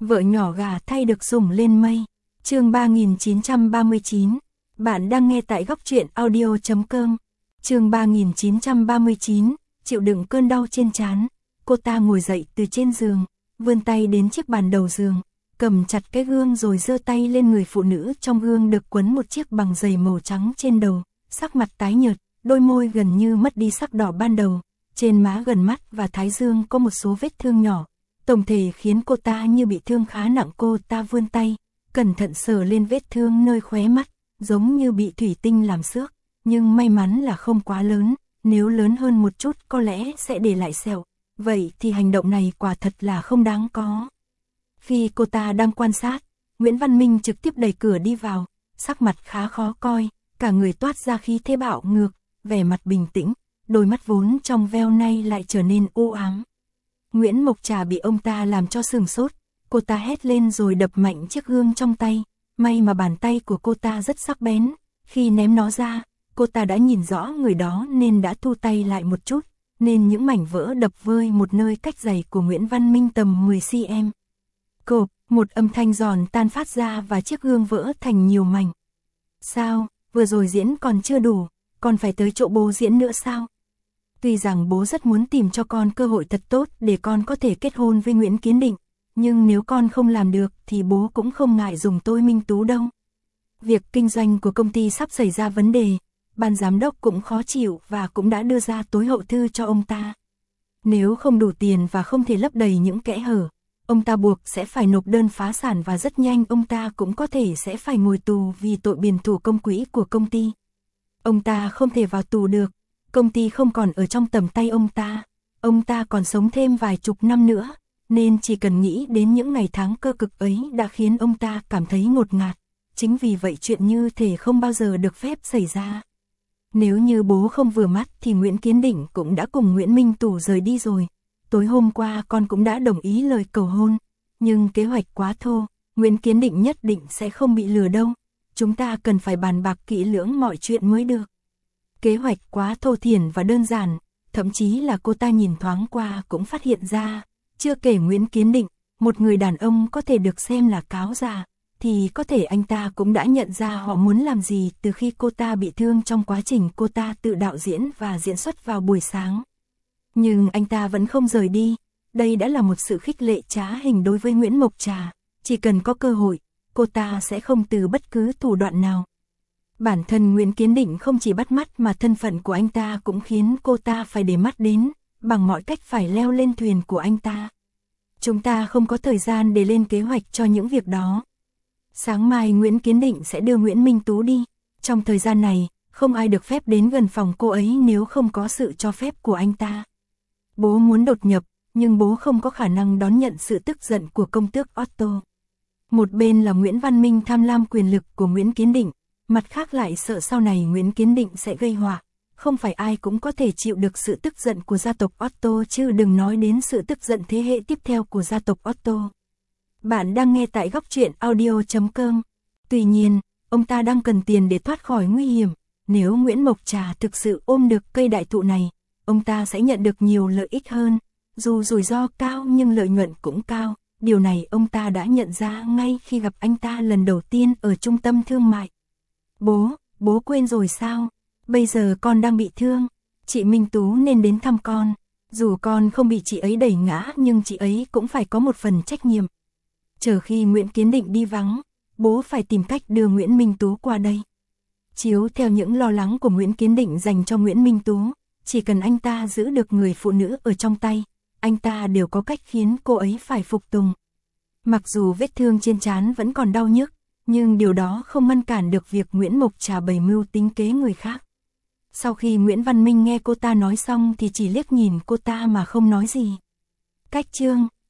Vợ nhỏ gà thay được sủng lên mây. Chương 3939. Bạn đang nghe tại góc truyện audio.com. Chương 3939. Chịu đựng cơn đau trên trán. Cô ta ngồi dậy từ trên giường, vươn tay đến chiếc bàn đầu giường, cầm chặt cái gương rồi giơ tay lên người phụ nữ trong gương được quấn một chiếc bằng giày màu trắng trên đầu, sắc mặt tái nhợt, đôi môi gần như mất đi sắc đỏ ban đầu, trên má gần mắt và thái dương có một số vết thương nhỏ. Tổng thể khiến cô ta như bị thương khá nặng. Cô ta vươn tay, cẩn thận sờ lên vết thương nơi khóe mắt, giống như bị thủy tinh làm xước, nhưng may mắn là không quá lớn, nếu lớn hơn một chút có lẽ sẽ để lại sẹo, vậy thì hành động này quả thật là không đáng có. Khi cô ta đang quan sát, Nguyễn Văn Minh trực tiếp đẩy cửa đi vào, sắc mặt khá khó coi, cả người toát ra khí thế bạo ngược, vẻ mặt bình tĩnh, đôi mắt vốn trong veo nay lại trở nên u ám. Nguyễn Mộc Trà bị ông ta làm cho sửng sốt, cô ta hét lên rồi đập mạnh chiếc gương trong tay, may mà bàn tay của cô ta rất sắc bén, khi ném nó ra, cô ta đã nhìn rõ người đó nên đã thu tay lại một chút, nên những mảnh vỡ đập vơi một nơi cách giày của Nguyễn Văn Minh tầm 10 cm. Cộp, một âm thanh giòn tan phát ra và chiếc gương vỡ thành nhiều mảnh. Sao, vừa rồi diễn còn chưa đủ, còn phải tới chỗ bố diễn nữa sao? Tuy rằng bố rất muốn tìm cho con cơ hội thật tốt để con có thể kết hôn với Nguyễn Kiến Định, nhưng nếu con không làm được thì bố cũng không ngại dùng tôi Minh Tú đâu. Việc kinh doanh của công ty sắp xảy ra vấn đề, ban giám đốc cũng khó chịu và cũng đã đưa ra tối hậu thư cho ông ta. Nếu không đủ tiền và không thể lấp đầy những kẽ hở, ông ta buộc sẽ phải nộp đơn phá sản và rất nhanh ông ta cũng có thể sẽ phải ngồi tù vì tội biển thủ công quỹ của công ty. Ông ta không thể vào tù được, công ty không còn ở trong tầm tay ông ta còn sống thêm vài chục năm nữa, nên chỉ cần nghĩ đến những ngày tháng cơ cực ấy đã khiến ông ta cảm thấy ngột ngạt, chính vì vậy chuyện như thể không bao giờ được phép xảy ra. Nếu như bố không vừa mắt thì Nguyễn Kiến Định cũng đã cùng Nguyễn Minh Tú rời đi rồi, tối hôm qua con cũng đã đồng ý lời cầu hôn, nhưng kế hoạch quá thô, Nguyễn Kiến Định nhất định sẽ không bị lừa đâu, chúng ta cần phải bàn bạc kỹ lưỡng mọi chuyện mới được. Kế hoạch quá thô thiển và đơn giản, thậm chí là cô ta nhìn thoáng qua cũng phát hiện ra, chưa kể Nguyễn Kiến Định, một người đàn ông có thể được xem là cáo già, thì có thể anh ta cũng đã nhận ra họ muốn làm gì từ khi cô ta bị thương trong quá trình cô ta tự đạo diễn và diễn xuất vào buổi sáng. Nhưng anh ta vẫn không rời đi, đây đã là một sự khích lệ trá hình đối với Nguyễn Mộc Trà, chỉ cần có cơ hội, cô ta sẽ không từ bất cứ thủ đoạn nào. Bản thân Nguyễn Kiến Định không chỉ bắt mắt mà thân phận của anh ta cũng khiến cô ta phải để mắt đến, bằng mọi cách phải leo lên thuyền của anh ta. Chúng ta không có thời gian để lên kế hoạch cho những việc đó. Sáng mai Nguyễn Kiến Định sẽ đưa Nguyễn Minh Tú đi, trong thời gian này, không ai được phép đến gần phòng cô ấy nếu không có sự cho phép của anh ta. Bố muốn đột nhập, nhưng bố không có khả năng đón nhận sự tức giận của công tước Otto. Một bên là Nguyễn Văn Minh tham lam quyền lực của Nguyễn Kiến Định, mặt khác lại sợ sau này Nguyễn Kiến Định sẽ gây họa, không phải ai cũng có thể chịu được sự tức giận của gia tộc Otto chứ đừng nói đến sự tức giận thế hệ tiếp theo của gia tộc Otto. Bạn đang nghe tại góc truyện audio.com. Tuy nhiên, ông ta đang cần tiền để thoát khỏi nguy hiểm, nếu Nguyễn Mộc Trà thực sự ôm được cây đại thụ này, ông ta sẽ nhận được nhiều lợi ích hơn, dù rủi ro cao nhưng lợi nhuận cũng cao, điều này ông ta đã nhận ra ngay khi gặp anh ta lần đầu tiên ở trung tâm thương mại. Bố quên rồi sao? Bây giờ con đang bị thương, chị Minh Tú nên đến thăm con, dù con không bị chị ấy đẩy ngã nhưng chị ấy cũng phải có một phần trách nhiệm. Chờ khi Nguyễn Kiến Định đi vắng, bố phải tìm cách đưa Nguyễn Minh Tú qua đây. Chiếu theo những lo lắng của Nguyễn Kiến Định dành cho Nguyễn Minh Tú, chỉ cần anh ta giữ được người phụ nữ ở trong tay, anh ta đều có cách khiến cô ấy phải phục tùng. Mặc dù vết thương trên trán vẫn còn đau nhức, nhưng điều đó không ngăn cản được việc Nguyễn Mộc Trà bày mưu tính kế người khác. Sau khi Nguyễn Văn Minh nghe cô ta nói xong thì chỉ liếc nhìn cô ta mà không nói gì. Cách chương